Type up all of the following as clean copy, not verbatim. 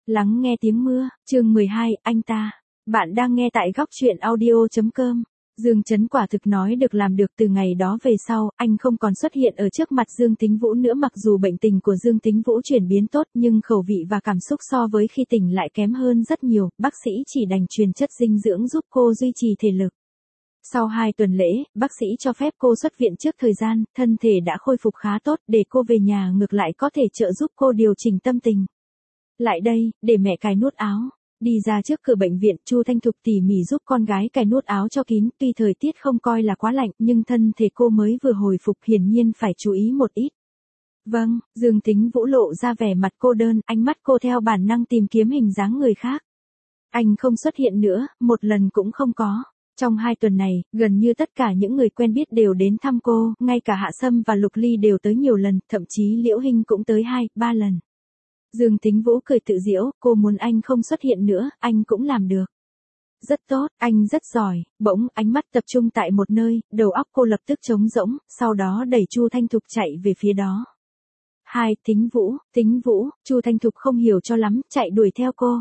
Lắng nghe tiếng mưa, chương 12, anh ta. Bạn đang nghe tại góc truyện audio.com. Dương Chấn quả thực nói được làm được. Từ ngày đó về sau, anh không còn xuất hiện ở trước mặt Dương Tính Vũ nữa. Mặc dù bệnh tình của Dương Tính Vũ chuyển biến tốt nhưng khẩu vị và cảm xúc so với khi tỉnh lại kém hơn rất nhiều. Bác sĩ chỉ đành truyền chất dinh dưỡng giúp cô duy trì thể lực. Sau 2 tuần lễ, bác sĩ cho phép cô xuất viện trước thời gian, thân thể đã khôi phục khá tốt để cô về nhà ngược lại có thể trợ giúp cô điều chỉnh tâm tình. Lại đây, để mẹ cài nút áo. Đi ra trước cửa bệnh viện, Chu Thanh Thục tỉ mỉ giúp con gái cài nút áo cho kín, tuy thời tiết không coi là quá lạnh, nhưng thân thể cô mới vừa hồi phục hiển nhiên phải chú ý một ít. Vâng, Dương Tính Vũ lộ ra vẻ mặt cô đơn, ánh mắt cô theo bản năng tìm kiếm hình dáng người khác. Anh không xuất hiện nữa, một lần cũng không có. Trong 2 tuần này, gần như tất cả những người quen biết đều đến thăm cô, ngay cả Hạ Sâm và Lục Ly đều tới nhiều lần, thậm chí Liễu Hinh cũng tới 2-3 lần. Dương Tính Vũ cười tự giễu, cô muốn anh không xuất hiện nữa, anh cũng làm được. Rất tốt, anh rất giỏi. Bỗng ánh mắt tập trung tại một nơi, đầu óc cô lập tức trống rỗng, sau đó đẩy Chu Thanh Thục chạy về phía đó. Tính Vũ, Chu Thanh Thục không hiểu cho lắm, chạy đuổi theo cô.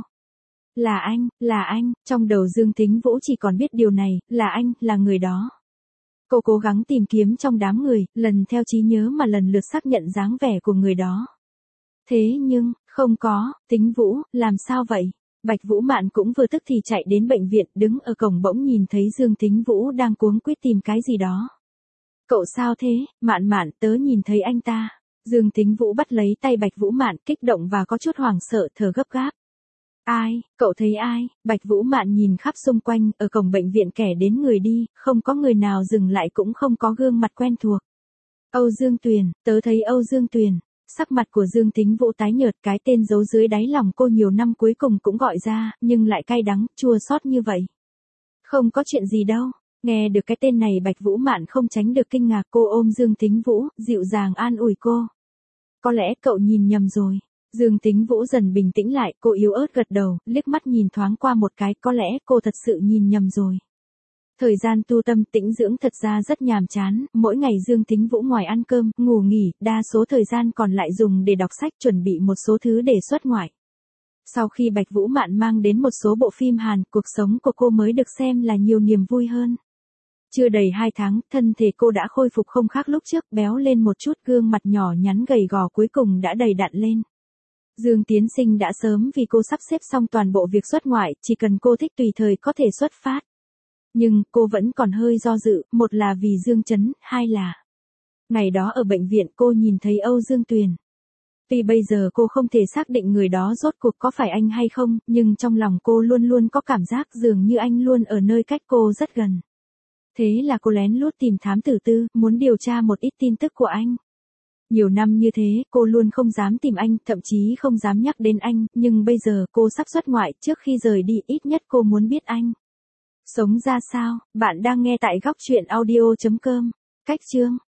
Là anh, trong đầu Dương Tính Vũ chỉ còn biết điều này, là anh, là người đó. Cô cố gắng tìm kiếm trong đám người, lần theo trí nhớ mà lần lượt xác nhận dáng vẻ của người đó. Thế nhưng, không có. Tính Vũ, làm sao vậy? Bạch Vũ Mạn cũng vừa tức thì chạy đến bệnh viện, đứng ở cổng bỗng nhìn thấy Dương Tính Vũ đang cuống quýt tìm cái gì đó. Cậu sao thế? Mạn, tớ nhìn thấy anh ta. Dương Tính Vũ bắt lấy tay Bạch Vũ Mạn, kích động và có chút hoảng sợ, thở gấp gáp. Ai? Cậu thấy ai? Bạch Vũ Mạn nhìn khắp xung quanh, ở cổng bệnh viện kẻ đến người đi, không có người nào dừng lại cũng không có gương mặt quen thuộc. Âu Dương Tuyền, tớ thấy Âu Dương Tuyền. Sắc mặt của Dương Tính Vũ tái nhợt, cái tên giấu dưới đáy lòng cô nhiều năm cuối cùng cũng gọi ra, nhưng lại cay đắng, chua xót như vậy. Không có chuyện gì đâu. Nghe được cái tên này Bạch Vũ Mạn không tránh được kinh ngạc, cô ôm Dương Tính Vũ, dịu dàng an ủi cô. Có lẽ cậu nhìn nhầm rồi. Dương Tính Vũ dần bình tĩnh lại, cô yếu ớt gật đầu, liếc mắt nhìn thoáng qua một cái, có lẽ cô thật sự nhìn nhầm rồi. Thời gian tu tâm tĩnh dưỡng thật ra rất nhàm chán, mỗi ngày Dương Tính Vũ ngoài ăn cơm, ngủ nghỉ, đa số thời gian còn lại dùng để đọc sách, chuẩn bị một số thứ để xuất ngoại. Sau khi Bạch Vũ Mạn mang đến một số bộ phim Hàn, cuộc sống của cô mới được xem là nhiều niềm vui hơn. Chưa đầy 2 tháng, thân thể cô đã khôi phục không khác lúc trước, béo lên một chút, gương mặt nhỏ nhắn gầy gò cuối cùng đã đầy đặn lên. Dương Tiến Sinh đã sớm vì cô sắp xếp xong toàn bộ việc xuất ngoại, chỉ cần cô thích tùy thời có thể xuất phát. Nhưng, cô vẫn còn hơi do dự, một là vì Dương Chấn, hai là... Ngày đó ở bệnh viện cô nhìn thấy Âu Dương Tuyền. Tuy bây giờ cô không thể xác định người đó rốt cuộc có phải anh hay không, nhưng trong lòng cô luôn luôn có cảm giác dường như anh luôn ở nơi cách cô rất gần. Thế là cô lén lút tìm thám tử Tư, muốn điều tra một ít tin tức của anh. Nhiều năm như thế, cô luôn không dám tìm anh, thậm chí không dám nhắc đến anh, nhưng bây giờ cô sắp xuất ngoại, trước khi rời đi ít nhất cô muốn biết anh sống ra sao. Bạn đang nghe tại góc truyện audio.com. Cách chương